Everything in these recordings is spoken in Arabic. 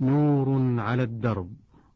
نور على الدرب،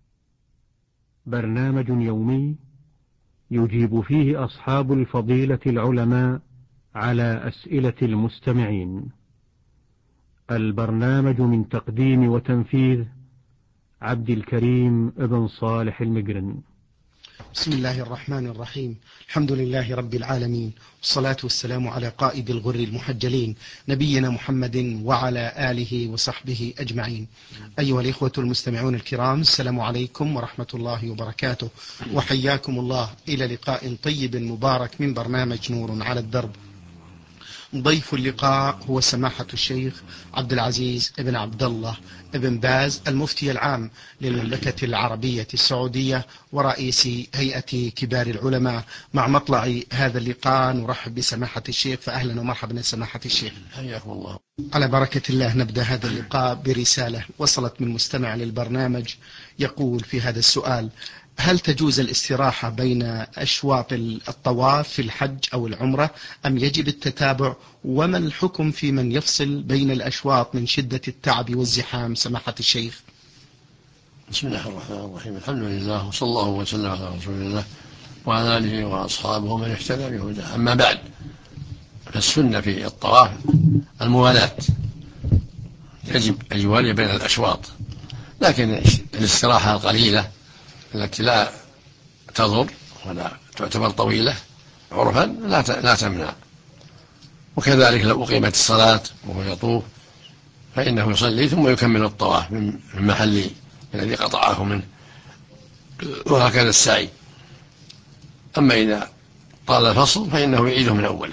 برنامج يومي يجيب فيه أصحاب الفضيلة العلماء على أسئلة المستمعين. البرنامج من تقديم وتنفيذ عبد الكريم ابن صالح المقرن. بسم الله الرحمن الرحيم. الحمد لله رب العالمين، والصلاة والسلام على قائد الغر المحجلين نبينا محمد وعلى آله وصحبه أجمعين. أيها الإخوة المستمعون الكرام، السلام عليكم ورحمة الله وبركاته، وحياكم الله إلى لقاء طيب مبارك من برنامج نور على الدرب. ضيف اللقاء هو سماحة الشيخ عبد العزيز ابن عبد الله ابن باز، المفتي العام للمملكة العربية السعودية ورئيس هيئة كبار العلماء. مع مطلع هذا اللقاء نرحب بسماحة الشيخ، فأهلا ومرحبا سماحة الشيخ. حياكم الله. على بركة الله نبدأ هذا اللقاء برسالة وصلت من مستمع للبرنامج يقول في هذا السؤال: هل تجوز الاستراحة بين أشواط الطواف في الحج أو العمرة أم يجب التتابع؟ وما الحكم في من يفصل بين الأشواط من شدة التعب والزحام سماحة الشيخ؟ بسم الله الرحمن الرحيم. الحمد لله، وصلى الله وسلم على رسول الله وعلى آله وأصحابه ومن اهتدى بهداه. أما بعد، فالسنة في الطواف الموالاة، يجب الجوال بين الأشواط، لكن الاستراحة القليلة التي لا تضر ولا تعتبر طويلة عرفا لا تمنع. وكذلك لو أقيمت الصلاة وهو يطوف فإنه يصلي ثم يكمل الطواف من محل الذي قطعه منه، وهكذا السعي. أما إذا طال الفصل فإنه يعيده من أوله،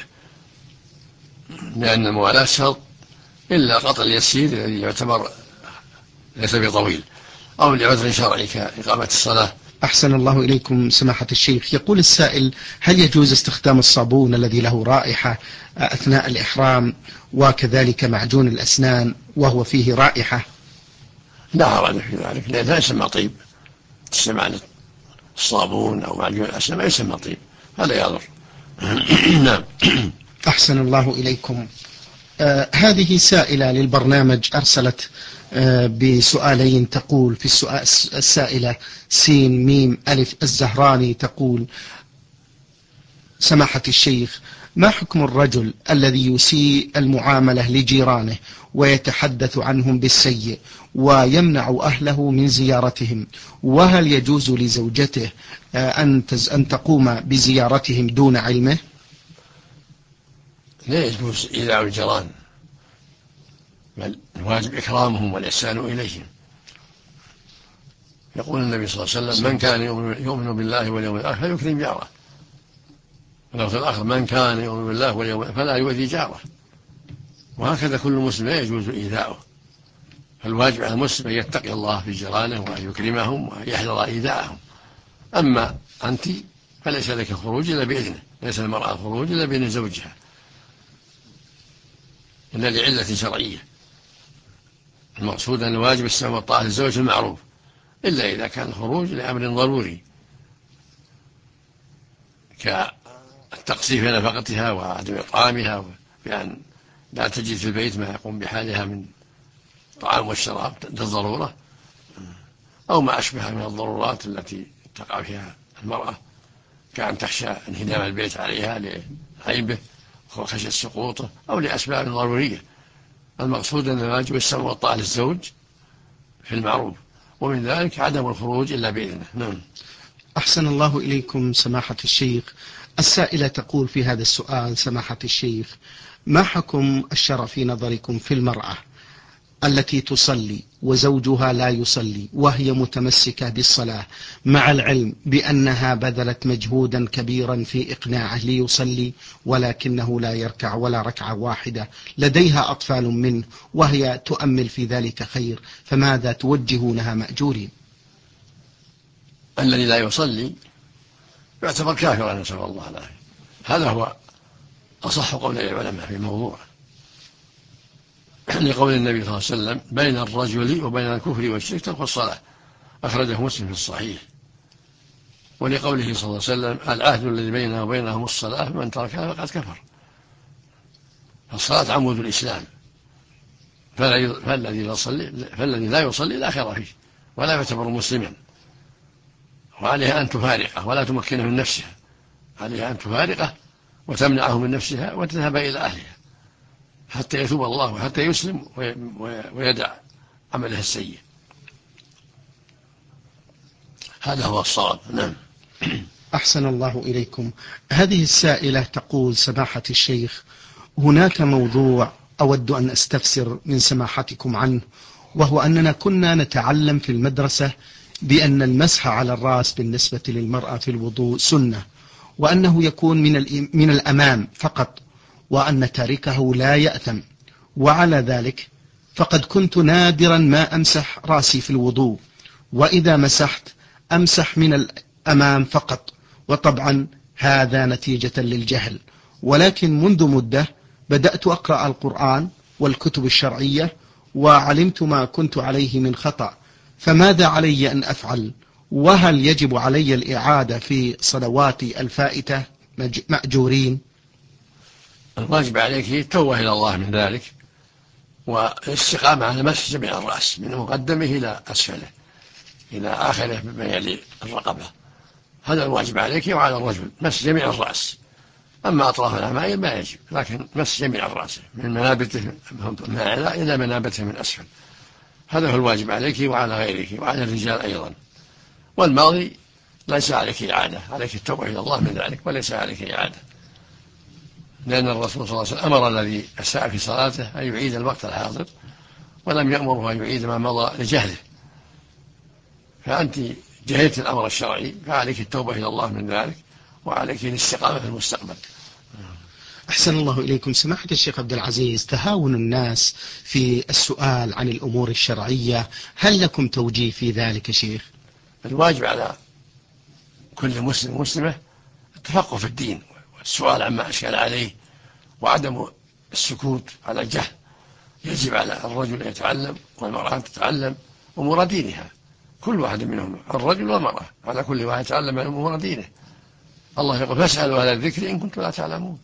لأن الموالاة شرط إلا قطع اليسير الذي يعتبر ليس بطويل أو لعذر شرعي كإقامة الصلاة. أحسن الله إليكم سماحة الشيخ. يقول السائل: هل يجوز استخدام الصابون الذي له رائحة أثناء الإحرام، وكذلك معجون الأسنان وهو فيه رائحة؟ لا حرج في ذلك، لأنه لا يسمى طيب. تسمع الصابون أو معجون الأسنان ما يسمى طيب، هذا يضر. نعم. أحسن الله إليكم. هذه سائلة للبرنامج أرسلت بسؤالين. تقول في السؤال السائلة سين ميم ألف الزهراني، تقول: سماحة الشيخ، ما حكم الرجل الذي يسيء المعاملة لجيرانه ويتحدث عنهم بالسيء ويمنع أهله من زيارتهم؟ وهل يجوز لزوجته أن تقوم بزيارتهم دون علمه؟ لا يجوز إيذاء الجيران، بل الواجب إكرامهم والإحسان إليهم. يقول النبي صلى الله عليه وسلم: من كان يؤمن بالله واليوم الآخر فليكرم جاره. واللفظ الآخر: من كان يؤمن بالله واليوم الآخر فلا يؤذي جاره. وهكذا كل مسلم لا يجوز إيذاؤه، فالواجب على المسلم أن يتقي الله في جيرانه وأن يكرمهم ويحذر إيذاءهم. أما أنت فليس لك الخروج إلا بإذنه، ليس المرأة الخروج إلا بإذن زوجها إلا لعلة شرعية. المقصود أن الواجب السمع والطاعة للزوج في المعروف، إلا إذا كان الخروج لأمر ضروري كالتقصير في نفقتها وعدم إطعامها، بأن لا تجد في البيت ما يقوم بحالها من الطعام والشراب للضرورة، أو ما أشبه من الضرورات التي تقع فيها المرأة، كأن تخشى انهدام البيت عليها لعيبه وخشية سقوطه أو لأسباب ضرورية. المقصود أن الواجب السمع والطاعة للزوج في المعروف، ومن ذلك عدم الخروج إلا بإذنه. نعم. أحسن الله إليكم سماحة الشيخ. السائلة تقول في هذا السؤال: سماحة الشيخ، ما حكم الشرع في نظركم في المرأة التي تصلي وزوجها لا يصلي وهي متمسكة بالصلاة، مع العلم بأنها بذلت مجهودا كبيرا في إقناعه ليصلي ولكنه لا يركع ولا ركعة واحدة، لديها أطفال منه وهي تؤمل في ذلك خير، فماذا توجهونها مأجورين؟ الذي لا يصلي يعتبر كافرا، نسأل الله العافية. هذا هو أصح قول العلماء في الموضوع، لقول النبي صلى الله عليه وسلم: بين الرجل وبين الكفر والشرك ترك الصلاة، أخرجه مسلم في الصحيح. ولقوله صلى الله عليه وسلم: العهد الذي بيننا وبينهم الصلاة، فمن تركها فقد كفر. فالصلاة عمود الإسلام، فالذي لا يصلي لا خير فيه ولا يعتبر مسلما، وعليها أن تفارقه ولا تمكنه من نفسها، عليها أن تفارقه وتمنعه من نفسها وتذهب إلى أهلها حتى يتوب الله وحتى يسلم ويدع عمله السيء. هذا هو الصواب. نعم. أحسن الله إليكم. هذه السائلة تقول: سماحة الشيخ، هناك موضوع أود أن أستفسر من سماحتكم عنه، وهو أننا كنا نتعلم في المدرسة بأن المسح على الرأس بالنسبة للمرأة في الوضوء سنة، وأنه يكون من الأمام فقط، وأن تاركه لا يأثم، وعلى ذلك فقد كنت نادرا ما أمسح رأسي في الوضوء، وإذا مسحت أمسح من الأمام فقط، وطبعا هذا نتيجة للجهل. ولكن منذ مدة بدأت أقرأ القرآن والكتب الشرعية وعلمت ما كنت عليه من خطأ، فماذا علي أن أفعل؟ وهل يجب علي الإعادة في صلواتي الفائتة مأجورين؟ الواجب عليك التوبة إلى الله من ذلك، والاستقامة على مسح جميع الرأس من مقدمه إلى أسفله إلى آخره بما يلي الرقبة. هذا الواجب عليك وعلى الرجل، مسح جميع الرأس. أما أطراف العمائم ما يجب، لكن مسح جميع الرأس من منابته من أعلى إلى منابته من أسفل. هذا هو الواجب عليك وعلى غيرك وعلى الرجال أيضا. والماضي ليس عليك إعادة، عليك التوبة إلى الله من ذلك وليس عليك إعادة، لأن الرسول صلى الله عليه وسلم أمر الذي أساء في صلاته أن يعيد الوقت الحاضر، ولم يأمره أن يعيد ما مضى لجهله. فأنت جهلت الأمر الشرعي، فعليك التوبة إلى الله من ذلك وعليك الاستقامة في المستقبل. أحسن الله إليكم. سماحة الشيخ عبد العزيز، تهاون الناس في السؤال عن الأمور الشرعية، هل لكم توجيه في ذلك شيخ؟ الواجب على كل مسلم ومسلمة التفقه في الدين والسؤال عما أشكل عليه وعدم السكوت على الجهل. يجب على الرجل أن يتعلم والمرأة تتعلم أمور دينها، كل واحد منهم، الرجل والمرأة، على كل واحد يتعلم أمور دينه. الله يقول: فاسألوا أهل الذكر إن كنتم لا تعلمون.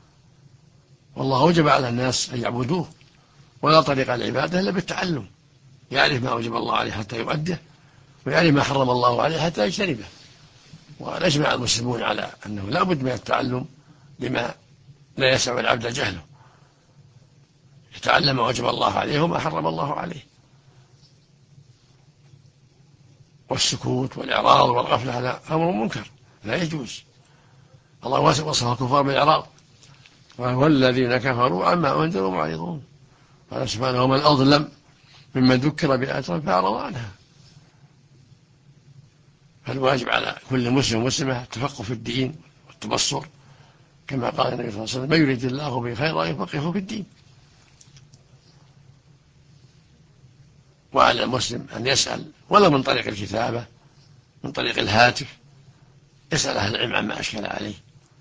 والله أوجب على الناس أن يعبدوه، ولا طريق العبادة إلا بالتعلم، يعرف ما أوجب الله عليه حتى يؤديه، ويعرف ما حرم الله عليه حتى يجتنبه. ونجمع المسلمون على أنه لا بد من التعلم لما لا يسع العبد جهله، يتعلم ما وجب الله عليه وما حرم الله عليه. والسكوت والإعراض والغفلة هذا أمر منكر لا يجوز. الله وصف الكفار بالإعراض: والذين كفروا عما أنذروا معرضون. قال سبحانه: ومن أظلم ممن ذكر بآيات فأعرض عنها. فالواجب على كل مسلم ومسلمة التفقه في الدين والتبصر، كما قال النبي صلى الله عليه وسلم: من يريد الله به خيرا يفقهه في الدين. وعلى المسلم أن يسأل ولو من طريق الكتابة، من طريق الهاتف، يسأل أهل العلم عما أشكل عليه،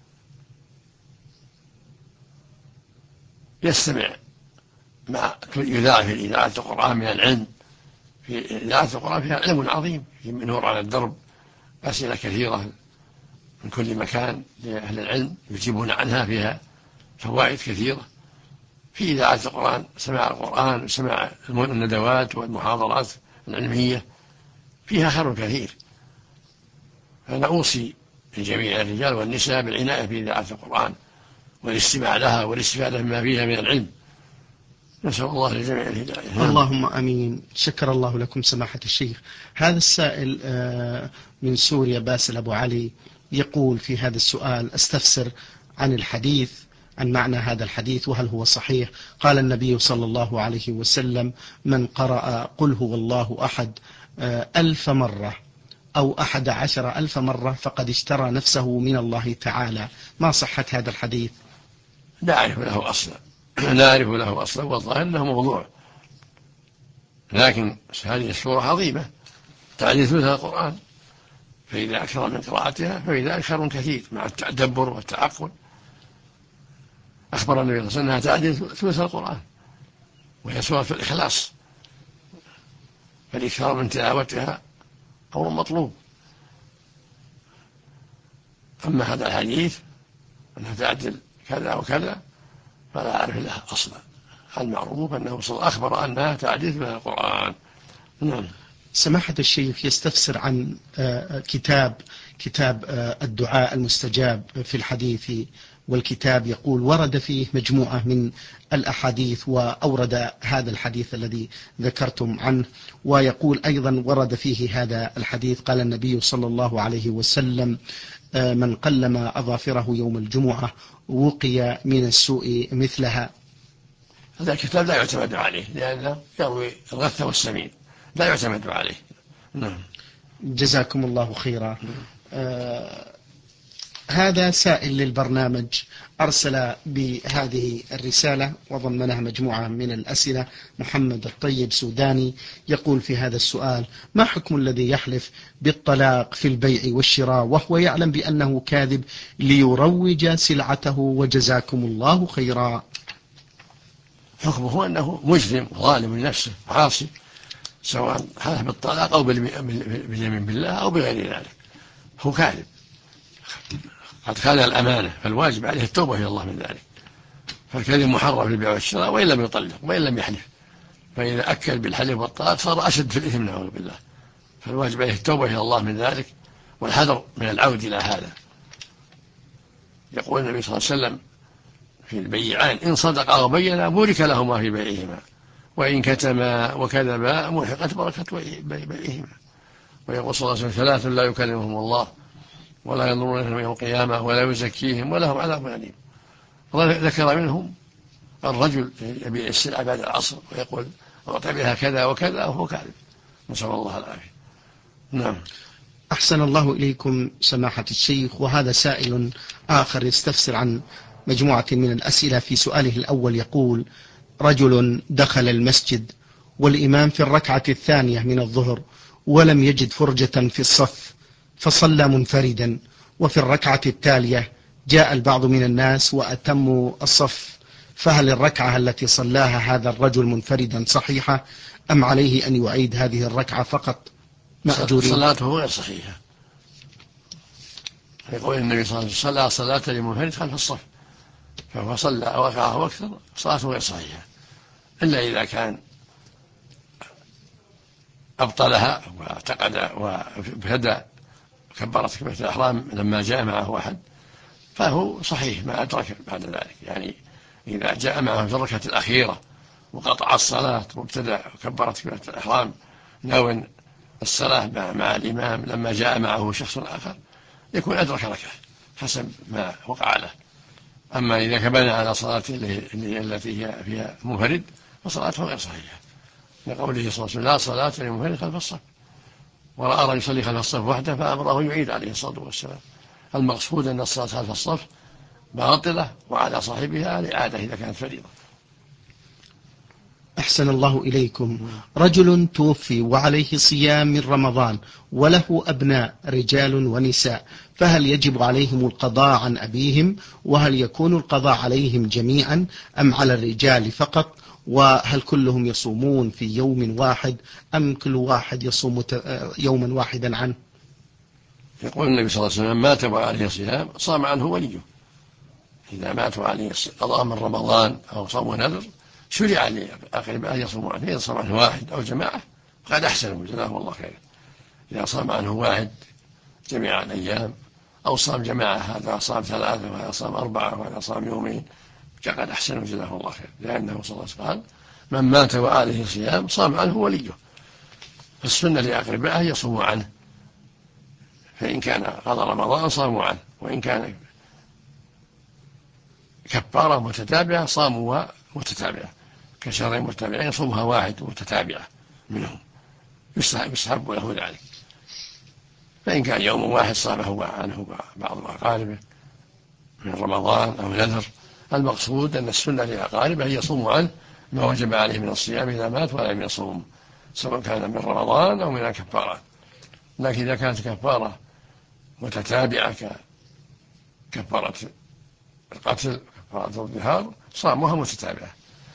يستمع مع يذاع في إذاعة القرآن من العلم. في إذاعة القرآن فيها علم عظيم، في نور على الدرب، أسئلة كثيرة من كل مكان لأهل العلم يجيبون عنها، فيها فوائد كثيرة. في إذاعة القرآن سماع القرآن وسماع الندوات والمحاضرات العلمية فيها خير كثير. فأنا أوصي جميع الرجال والنساء بالعناية بإذاعة القرآن والاستماع لها والاستفادة مما فيها من العلم. نسأل الله لجميع الهداية. اللهم أمين. شكر الله لكم سماحة الشيخ. هذا السائل من سوريا باسل أبو علي يقول في هذا السؤال: أستفسر عن الحديث، عن معنى هذا الحديث وهل هو صحيح. قال النبي صلى الله عليه وسلم: من قرأ قل هو الله أحد 1000 مرة أو 11,000 مرة فقد اشترى نفسه من الله تعالى. ما صحة هذا الحديث؟ لا أعرف له أصلا، لا أعرف له أصلا، والظاهر أنه موضوع. لكن هذه السورة عظيمة تعديل ثلث القرآن، فإذا أكثر من قراءتها فإذا خير كثير مع التدبر والتعقل. أخبر النبي صلى الله عليه وسلم أنها تعديل ثلث القرآن، وهي سورة الإخلاص، فالإكثار من تلاوتها أمر مطلوب. أما هذا الحديث أنها تعدل كذا وكذا فلا أعرف له أصلا. المعروف أنه أخبر أنها تعديل من القرآن. نعم. سماحة الشيخ يستفسر عن كتاب الدعاء المستجاب في الحديث، والكتاب يقول ورد فيه مجموعة من الأحاديث، وأورد هذا الحديث الذي ذكرتم عنه، ويقول أيضا ورد فيه هذا الحديث قال النبي صلى الله عليه وسلم من قلم أظافره يوم الجمعة وقي من السوء مثلها. هذا الكتاب لا يعتمد عليه لأنه يروي الغث والسمين، لا يعتمد عليه. نعم. جزاكم الله خيرا. هذا سائل للبرنامج أرسل بهذه الرسالة وضمنها مجموعة من الأسئلة. محمد الطيب سوداني يقول في هذا السؤال: ما حكم الذي يحلف بالطلاق في البيع والشراء وهو يعلم بأنه كاذب ليروج سلعته؟ وجزاكم الله خيرا. حكمه أنه مجرم ظالم لنفسه عاصي، سواء حلف بالطلاق أو باليمين بالله أو بغير ذلك، هو كاذب قد خان الأمانة، فالواجب عليه التوبة إلى الله من ذلك. فالكذب محرم في البيع والشراء وإن لم يطلق وإن لم يحلف، فإذا أكل بالحلف والطلاق صار أشد في الإثم نعوذ بالله، فالواجب عليه التوبة إلى الله من ذلك والحذر من العود إلى هذا. يقول النبي صلى الله عليه وسلم في البيعان: إن صدقا وبينا بورك لهما في بيعهما، وإن كتما وكذبا محقت بركة بيعهما. ويقول صلى الله عليه وسلم: ثلاث لا يكلمهم الله ولا ينظرون إليهم يوم القيامة ولا يزكيهم ولهم عذاب أليم. ذكر منهم الرجل يبيع السلعة بعد العصر ويقول أعطي بها كذا وكذا وهو كاذب، نسأل الله العافية. نعم. أحسن الله إليكم سماحة الشيخ. وهذا سائل آخر يستفسر عن مجموعة من الأسئلة. في سؤاله الأول يقول: رجل دخل المسجد والإمام في الركعة الثانية من الظهر ولم يجد فرجة في الصف فصلى منفردا، وفي الركعة التالية جاء البعض من الناس وأتموا الصف، فهل الركعة التي صلاها هذا الرجل منفردا صحيحة أم عليه أن يعيد هذه الركعة فقط مأجورين؟ صلاته غير صحيحة. يقول النبي صلى الله عليه وسلم: صلاة لمنفرد خلف الصف، فهو صلى ركعة وأكثر، صلاته غير صحيحة، إلا إذا كان أبطلها واعتقد وابتدأ كبرت كبيرة الإحرام لما جاء معه أحد، فهو صحيح ما أدرك بعد ذلك. يعني إذا جاء معه في الركعة الأخيرة وقطع الصلاة وابتدأ كبرت كبيرة الإحرام ناوٍ الصلاة مع الإمام لما جاء معه شخص آخر، يكون أدرك ركعة حسب ما وقع له. أما إذا كبنى على صلاته التي هي فيها منفرد فصلاته غير صحيحة، لقوله صلى الله عليه وسلم: لا صلاة لمنفرد خلف الصف. ورأى رجل يصلي خلف الصف وحده فأمره يعيد عليه الصلاة والسلام. المقصود أن الصلاة خلف الصف باطلة وعلى صاحبها الإعادة إذا كانت فريضة. أحسن الله إليكم. رجل توفي وعليه صيام من رمضان وله أبناء رجال ونساء، فهل يجب عليهم القضاء عن أبيهم؟ وهل يكون القضاء عليهم جميعا أم على الرجال فقط؟ وهل كلهم يصومون في يوم واحد أم كل واحد يصوم يوما واحدا عنه؟ يقول النبي صلى الله عليه وسلم: مات وعليه صيام صام عنه وليه. إذا مات وعليه قضاء من رمضان أو صوم نذر شرع لأقربائه أن يصوموا عنه. إذا صام عنه واحد أو جماعة فقد أحسنوا جزاهم الله خيرا. إذا صام عنه واحد جميع الأيام أو صام جماعة، هذا صام 3 وهذا صام 4 وهذا صام يومين، فقد أحسنوا جزاهم الله خيرا، لأنه صلى الله عليه وسلم قال: من مات وعليه صيام صام عنه وليه. فالسنة لأقربائه يصوموا عنه، فإن كان قضى رمضان صاموا عنه، وإن كان كفارة متتابعة صاموا متتابعة، كشهرين متتابعين يصومها واحد متتابعة منهم، يستحب له ذلك. فإن كان يوم واحد صامه عنه بعض أقاربه من رمضان أو نذر، المقصود أن السنة لأقاربه أن يصوموا عنه ما وجب عليه من الصيام إذا مات ولم يصوم، سواء كان من رمضان أو من الكفارات. لكن إذا كانت كفارة متتابعة ككفارة القتل كفارة الظهار صاموها متتابعة،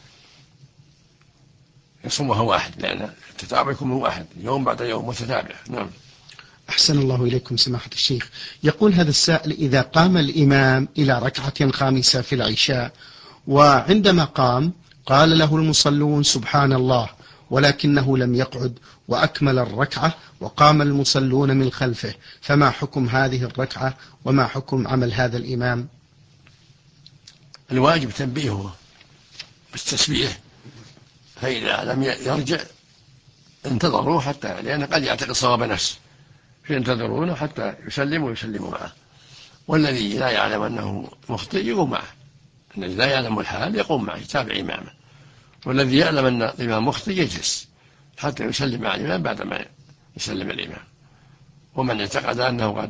يصومها واحد، لأن التتابع يكون من واحد يوم بعد يوم متتابع. نعم. أحسن الله إليكم سماحة الشيخ. يقول هذا السائل: إذا قام الإمام إلى ركعة خامسة في العشاء وعندما قام قال له المصلون سبحان الله، ولكنه لم يقعد وأكمل الركعة وقام المصلون من خلفه، فما حكم هذه الركعة وما حكم عمل هذا الإمام؟ الواجب تنبيهه بالتسبيح، فإذا لم يرجع انتظروه حتى، لأنه قد يعتقد صواب نفسه، فينتظرونه حتى يسلموا معه. والذي لا يعلم أنه مخطئ يقوم معه، الذي لا يعلم الحال يقوم معه يتابع إمامه، والذي يعلم أن الإمام مخطئ يجلس حتى يسلم مع الإمام بعدما يسلم الإمام. ومن اعتقد أنه قد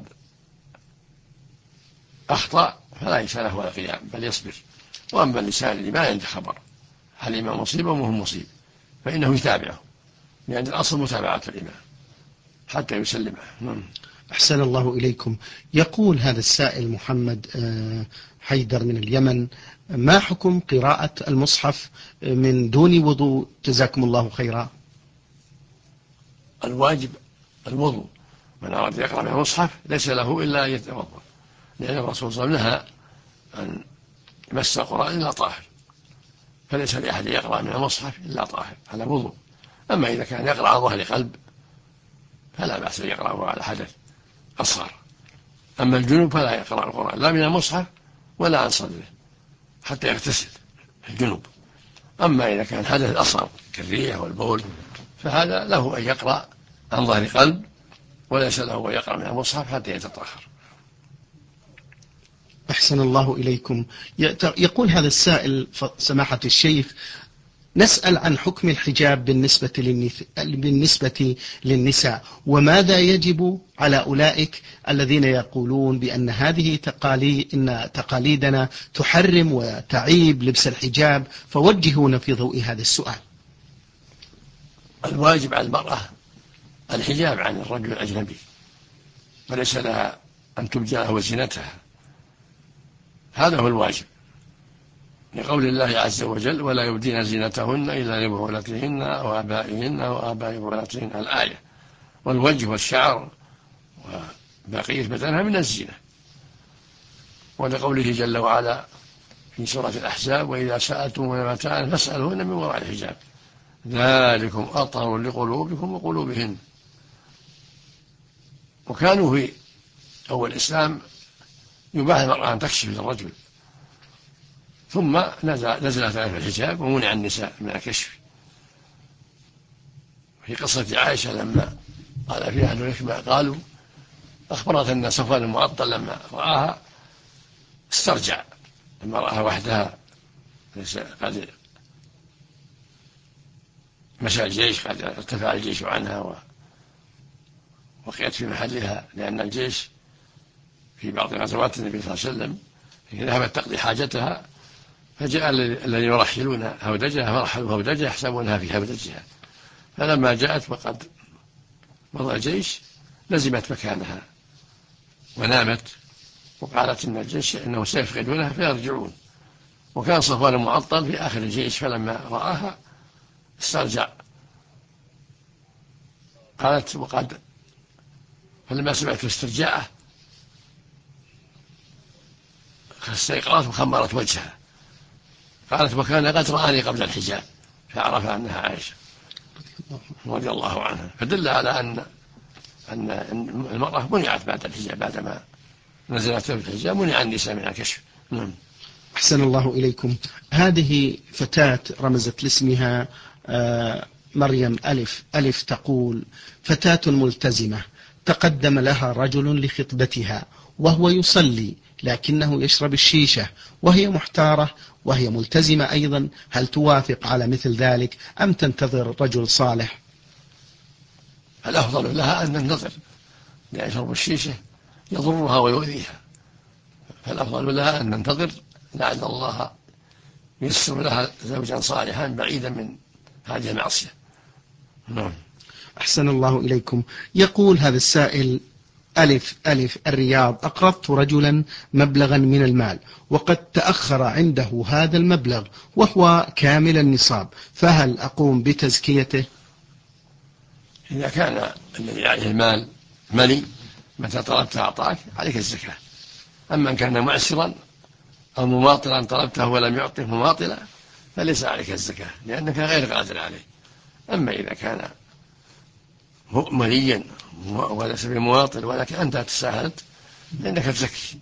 أخطأ فلا يسأله ولا قيام بل يصبر. وأما اللسان اللي ما عنده خبر هل الإمام مصيب أو مهم مصيب فإنه يتابعه، لأن الأصل متابعة الإمام حتى يسلمه. أحسن الله إليكم. يقول هذا السائل محمد حيدر من اليمن: ما حكم قراءة المصحف من دون وضوء؟ جزاكم الله خيرا. الواجب الوضوء، من أراد يقرأ من المصحف ليس له إلا أن يتوضأ، لأن الرسول صلى الله عليه وسلم نهى أن يمس القرآن إلا طاهر، فليس لأحد يقرأ من المصحف إلا طاهر على وضوء. أما إذا كان يقرأ على ظهر قلب فلا بأس أن يقرأه على حدث أصغر. أما الجنوب فلا يقرأ القرآن لا من المصحف ولا عن صدره حتى يغتسل الجنوب. أما إذا كان حدث أصغر كالريح والبول فهذا له أن يقرأ عن ظهر قلب، وليس له أن يقرأ من المصحف حتى يتطهر. أحسن الله إليكم. يقول هذا السائل سماحة الشيخ: نسأل عن حكم الحجاب بالنسبة للنساء، وماذا يجب على أولئك الذين يقولون بأن هذه إن تقاليدنا تحرم وتعيب لبس الحجاب، فوجهونا في ضوء هذا السؤال. الواجب على المرأة الحجاب عن الرجل الأجنبي، وليس لها أن تبدي له زينتها، هذا هو الواجب، لقول الله عز وجل: ولا يبدين زينتهن إلا لبعولتهن أو آبائهن أو آباء بعولتهن، الآية. والوجه والشعر وبقية بدنها من الزينة. ولقوله جل وعلا في سورة الأحزاب: وإذا سألتموهن متاعا فاسألوهن من وراء الحجاب ذلكم أطهر لقلوبكم وقلوبهن. وكانوا في أول الإسلام يباح المرأة أن تكشف للرجل، ثم نزلت آية الحجاب ومنع النساء من الكشف. في قصة عائشة لما قال فيها أهل الحكمة قالوا أخبرت أن صفوان المعطل لما رآها استرجع، لما رآها وحدها قد مشى الجيش، قد ارتفع الجيش عنها وقيت في محلها، لأن الجيش في بعض غزوات النبي صلى الله عليه وسلم ذهبت تقضي حاجتها، فجاء الذين يرحلون هودجها فرحلوا هودجها يحسبونها في هودجها، فلما جاءت وقد مضى الجيش لزمت مكانها ونامت، وقالت إن الجيش إنه سيفقدونها فيرجعون. وكان صفوان معطل في آخر الجيش، فلما رآها استرجع. قالت فلما سمعت استرجاعه استيقظت وخمرت وجهها، قالت وكان قد رآني قبل الحجاب، فعرف أنها عائشة رضي الله عنها. فدل على أن المرأة منعت بعد الحجاب، بعدما نزلت الحجاب منع النساء من الكشف. أحسن الله إليكم. هذه فتاة رمزت لاسمها مريم ألف تقول: فتاة ملتزمة تقدم لها رجل لخطبتها وهو يصلي لكنه يشرب الشيشة وهي محتارة وهي ملتزمة أيضا، هل توافق على مثل ذلك أم تنتظر رجل صالح؟ الأفضل لها أن تنتظر، لأن شرب الشيشة يضرها ويؤذيها، فالأفضل لها أن تنتظر لعل الله ييسر لها زوجا صالحا بعيدا من هذه المعصية. أحسن الله إليكم. يقول هذا السائل ألف الرياض: أقرضت رجلا مبلغا من المال وقد تأخر عنده هذا المبلغ وهو كامل النصاب، فهل أقوم بتزكيته؟ إذا كان الذي عليه المال ملي متى طلبت أعطاك عليك الزكاة. أما إن كان معسرا أو مماطلا طلبته ولم يعطه مماطلا فليس عليك الزكاة لأنك غير قادر عليه. أما إذا كان مليا وليس بمواطن ولكن أنت تساهلت فإنك تزكي.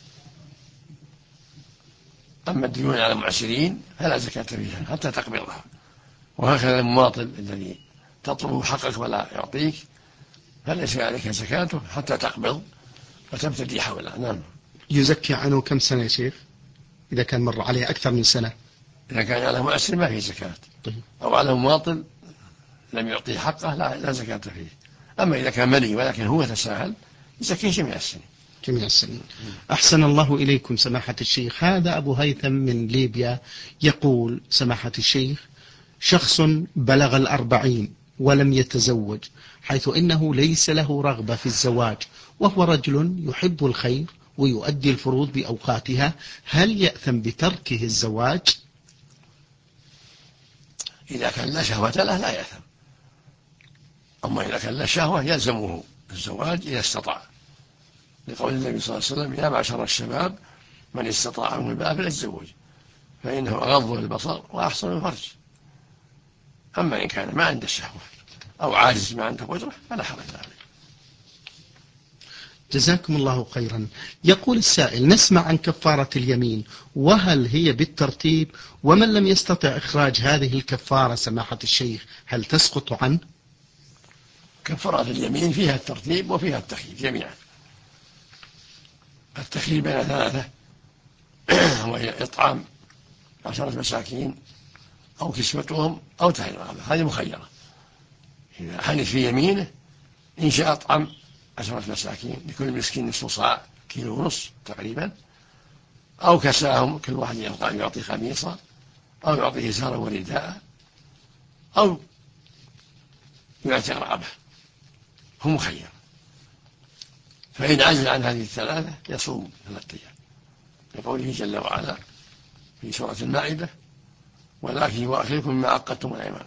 أما الديون على المعسرين فلا زكاة فيها حتى تقبضها، وهكذا المواطن الذي تطلب حقك ولا يعطيك فليس عليك زكاته حتى تقبض وتبتدي حوله. نعم. يزكي عنه كم سنة يا شيخ إذا كان مر عليه أكثر من سنة؟ إذا كان على معسر ما فيه زكاة. طيب. أو على مواطن لم يعطيه حقه لا زكاة فيه. أما إذا كان ملي ولكن هو تساهل يزكيه جميع السنين. جميع السنين. أحسن الله إليكم سماحة الشيخ. هذا أبو هيثم من ليبيا يقول سماحة الشيخ: شخص بلغ 40 ولم يتزوج، حيث إنه ليس له رغبة في الزواج، وهو رجل يحب الخير ويؤدي الفروض بأوقاتها، هل يأثم بتركه الزواج؟ إذا كان لا شهوة له لا يأثم. أما إذا كان لا شهوة يلزمه الزواج إذا استطاع، لقول النبي صلى الله عليه وسلم: يا معشر الشباب من استطاع منكم الباءة فليتزوج فإنه أغض للبصر وأحسن الفرج. أما إن كان ما عنده الشهوة أو عاجز ما عنده قدرة فلا حرج عليه. جزاكم الله خيرا. يقول السائل: نسمع عن كفارة اليمين، وهل هي بالترتيب؟ ومن لم يستطع إخراج هذه الكفارة سماحة الشيخ هل تسقط عنه؟ كفارة اليمين فيها الترتيب وفيها التخيير جميعا. التخيير بين ثلاثة وهي إطعام 10 مساكين أو كسوتهم أو تحرير رقبة، هذه مخيرة. إذا حنث في يمينه إن شاء أطعم 10 مساكين لكل مسكين نصف صاع كيلو ونصف تقريبا، أو كساهم كل واحد يعطي خميصة أو يعطيه إزارا ورداء أو يعتق رقبة، هو مخير. فإن عجز عن هذه الثلاثة يصوم 3 أيام، لقوله جل وعلا في سورة المائدة: ولكن يؤاخذكم بما عقدتم الأيمان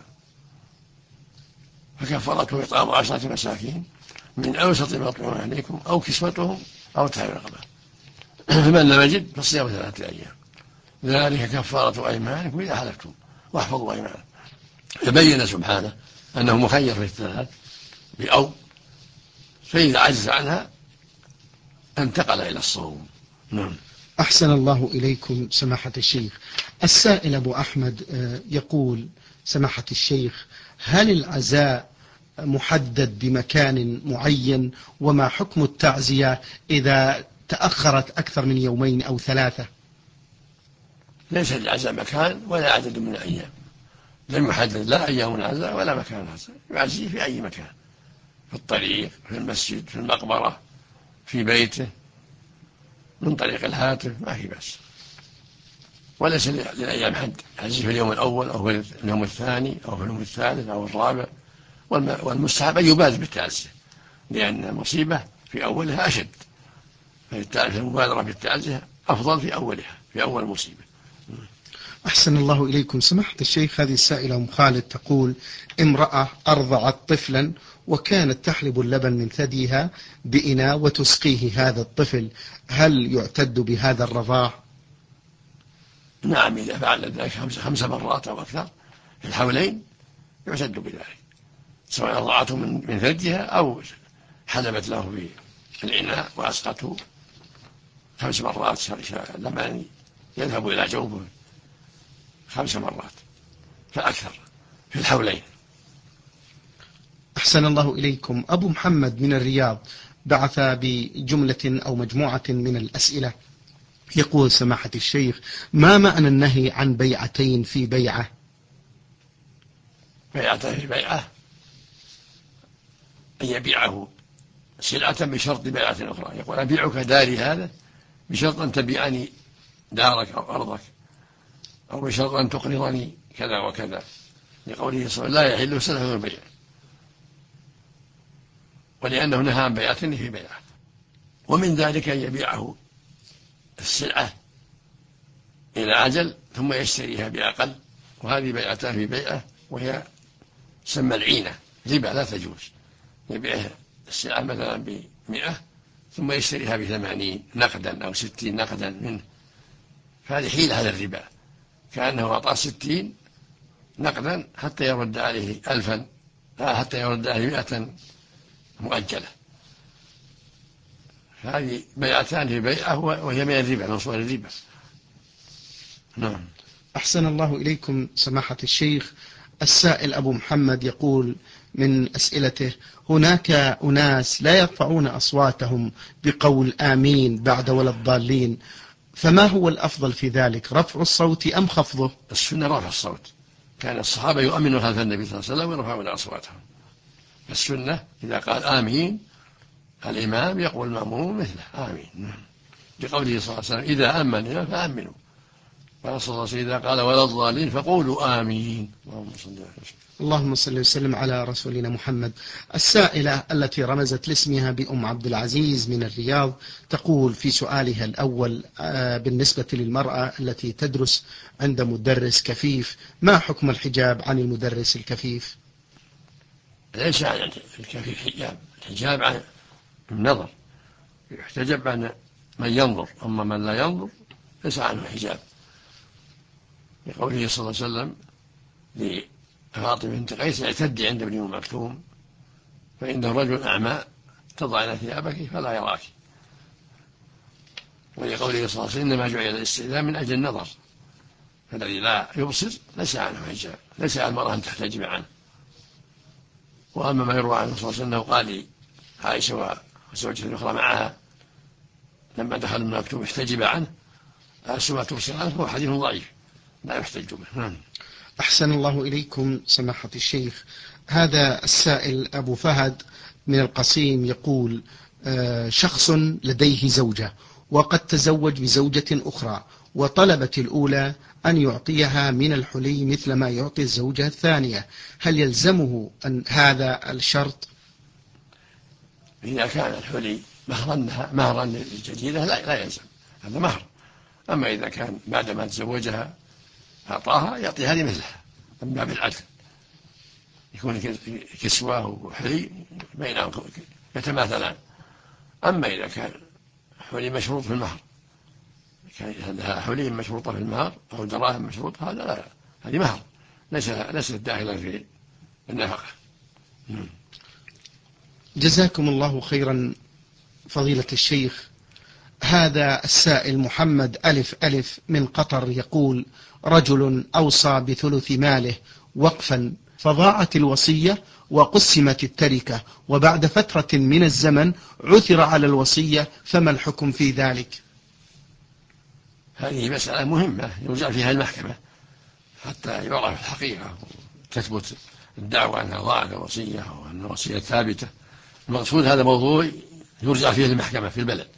فكفارته إطعام 10 مساكين من أوسط ما تطعمون أهليكم أو كسوتهم أو تحرير رقبة، فمن لم يجد فصيام 3 أيام، ذلك كفارة أيمانكم إذا حلفتم واحفظوا أيمانكم. فبين سبحانه أنه مخير في الثلاث بأو، فإذا عجز عنها انتقل إلى الصوم. نعم. أحسن الله إليكم سماحة الشيخ. السائل أبو أحمد يقول سماحة الشيخ: هل العزاء محدد بمكان معين؟ وما حكم التعزية إذا تأخرت أكثر من 2 أو 3؟ ليس للعزاء مكان ولا عدد من الأيام، لم يحدد لا أيام العزاء ولا مكان العزاء، يعزيه في أي مكان، في الطريق، في المسجد، في المقبرة، في بيته، من طريق الهاتف، ما في بأس. وليس للأيام حد، يعزيه في اليوم الأول أو في اليوم الثاني أو في اليوم الثالث أو الرابع. والمستحب أن يبادر بالتعزية، لأن المصيبة في أولها أشد، فالمبادرة بالتعزية أفضل في أولها، في أول المصيبة. أحسن الله إليكم سماحة الشيخ. هذه السائلة أم خالد تقول: امرأة أرضعت طفلا وكانت تحلب اللبن من ثديها بإناء وتسقيه هذا الطفل، هل يعتد بهذا الرضاع؟ نعم، إذا فعل ذلك 5 مرات أو أكثر في الحولين يعتد بذلك، سواء رضعته من ثديها أو حلبت له في الإناء وأسقته 5 مرات، لما يذهب إلى جوفه 5 مرات فأكثر في الحولين. أحسن الله إليكم. أبو محمد من الرياض بعث بجملة أو مجموعة من الأسئلة، يقول سماحة الشيخ: ما معنى النهي عن بيعتين في بيعة؟ بيعتين في بيعة أن يبيعه سلعة بشرط بيعة أخرى، يقول: أبيعك داري هذا بشرط أن تبيعني دارك أو أرضك، أو بشرط أن تقرضني كذا وكذا، لقوله صلى الله عليه وسلم: لا يحل سلف البيع، ولأنه نهى عن بيعتين في بيعة. ومن ذلك أن يبيعه السلعة إلى عجل ثم يشتريها بأقل، وهذه بيعتان في بيعة، وهي سمى العينة، ربا لا تجوز. يبيعها السلعة مثلا ب100 ثم يشتريها ب80 نقدا أو 60 نقدا منه، فهذه حيلة على الربا، كأنه أعطاه 60 نقدا حتى يرد عليه 1000، حتى يرد عليه 100 مؤجلة. هذه بيعتان في بيعة وهي من الربا، من صور الربا. نعم. أحسن الله إليكم سماحة الشيخ. السائل أبو محمد يقول من أسئلته: هناك أناس لا يرفعون أصواتهم بقول آمين بعد ولا الضالين، فما هو الأفضل في ذلك، رفع الصوت أم خفضه؟ السنة رفع الصوت، كان الصحابة يؤمنون خلف النبي صلى الله عليه وسلم ويرفعون أصواتهم. السنة إذا قال آمين الإمام يقول المأموم مثله آمين، لقوله صلى الله عليه وسلم: إذا أمن الإمام فآمنوا. قال صلى الله عليه وسلم: إذا قال ولا الضالين فقولوا آمين. اللهم صل وسلم على رسولنا محمد. السائلة التي رمزت لاسمها بأم عبد العزيز من الرياض تقول في سؤالها الأول بالنسبة للمرأة التي تدرس عند مدرس كفيف: ما حكم الحجاب عن المدرس الكفيف؟ ليس عن الكفيف حجاب، الحجاب عن النظر، يحتجب عن من ينظر، أما من لا ينظر ليس عنه حجاب، لقوله صلى الله عليه وسلم لفاطمة بنت قيس: اعتدي عند ابن مكتوم فإنه رجل أعمى تضعن ثيابك فلا يراك. ولقوله صلى الله عليه وسلم: إنما جعل الاستئذان من أجل النظر، فالذي لا يبصر ليس عنه حجاب، ليس على المرأة أن تحتجب عنه. وأما ما يروى عنه صلى الله عليه وسلم قال لعائشة وزوجته الأخرى معها لما دخل ابن مكتوم احتجب عنه أسوأ تبصر عنه، فهو حديث ضعيف لا يحتج به. أحسن الله إليكم سماحة الشيخ. هذا السائل أبو فهد من القصيم يقول: شخص لديه زوجة وقد تزوج بزوجة أخرى، وطلبت الأولى أن يعطيها من الحلي مثل ما يعطي الزوجة الثانية، هل يلزمه أن هذا الشرط؟ إذا كان الحلي مهرا للجديدة لا يلزم، هذا مهر. أما إذا كان بعدما تزوجها أعطاها يعطيها لمثلها من باب العدل، يكون كسوة وحلي بينهم يتماثلان. أما إذا كان حلي مشروط في المهر، كان حلي مشروطة في المهر أو دراهم مشروطة، هذا لا، هذه مهر ليست داخلا في النفقة. جزاكم الله خيرا فضيلة الشيخ. هذا السائل محمد ألف من قطر يقول: رجل أوصى بثلث ماله وقفا فضاعت الوصية وقسمت التركة، وبعد فترة من الزمن عثر على الوصية، فما الحكم في ذلك؟ هذه مسألة مهمة يرجع فيها المحكمة حتى يعرف الحقيقة وتثبت الدعوة أنها ضاعت الوصية أو أن الوصية ثابتة. المقصود هذا موضوع يرجع فيه المحكمة في البلد.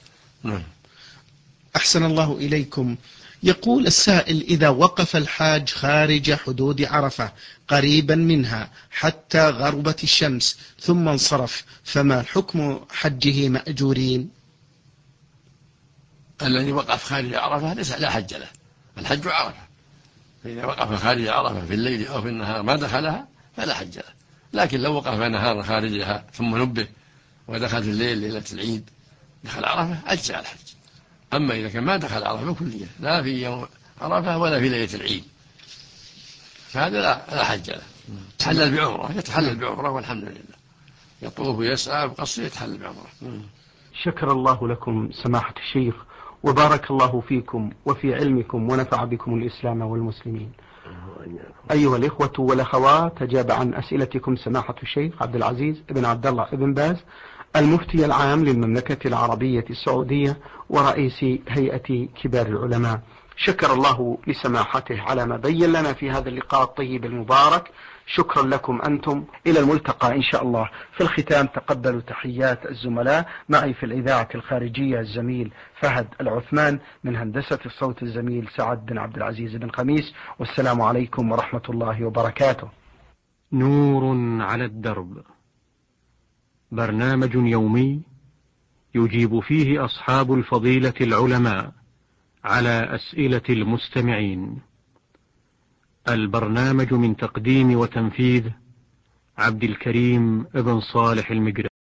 أحسن الله إليكم. يقول السائل: إذا وقف الحاج خارج حدود عرفة قريبا منها حتى غربت الشمس ثم انصرف، فما حكم حجه مأجورين؟ الذي وقف خارج عرفة ليس لا حج له، الحج عرفة، فإذا وقف خارج عرفة في الليل أو في النهار ما دخلها فلا حج له. لكن لو وقف نهارا خارجها ثم نبه ودخل في الليل ليلة العيد دخل عرفة أجزأ الحج. أما إذا كان ما دخل عرفة كلية لا في يوم عرفة ولا في ليلة العيد فهذا لا حج له، يتحلل بعمرة، يتحلل بعمرة والحمد لله، يطوف ويسعى بقصر يتحلل بعمرة. شكر الله لكم سماحة الشيخ، وبارك الله فيكم وفي علمكم ونفع بكم الإسلام والمسلمين. أيها الإخوة والأخوات، أجاب عن أسئلتكم سماحة الشيخ عبد العزيز بن عبد الله بن باز، المفتي العام للمملكة العربية السعودية ورئيس هيئة كبار العلماء. شكر الله لسماحته على ما بين لنا في هذا اللقاء الطيب المبارك. شكرا لكم أنتم، إلى الملتقى إن شاء الله. في الختام تقبلوا تحيات الزملاء، معي في الإذاعة الخارجية الزميل فهد العثمان، من هندسة الصوت الزميل سعد بن عبد العزيز بن خميس، والسلام عليكم ورحمة الله وبركاته. نور على الدرب، برنامج يومي يجيب فيه أصحاب الفضيلة العلماء على أسئلة المستمعين. البرنامج من تقديم وتنفيذ عبد الكريم ابن صالح المقري.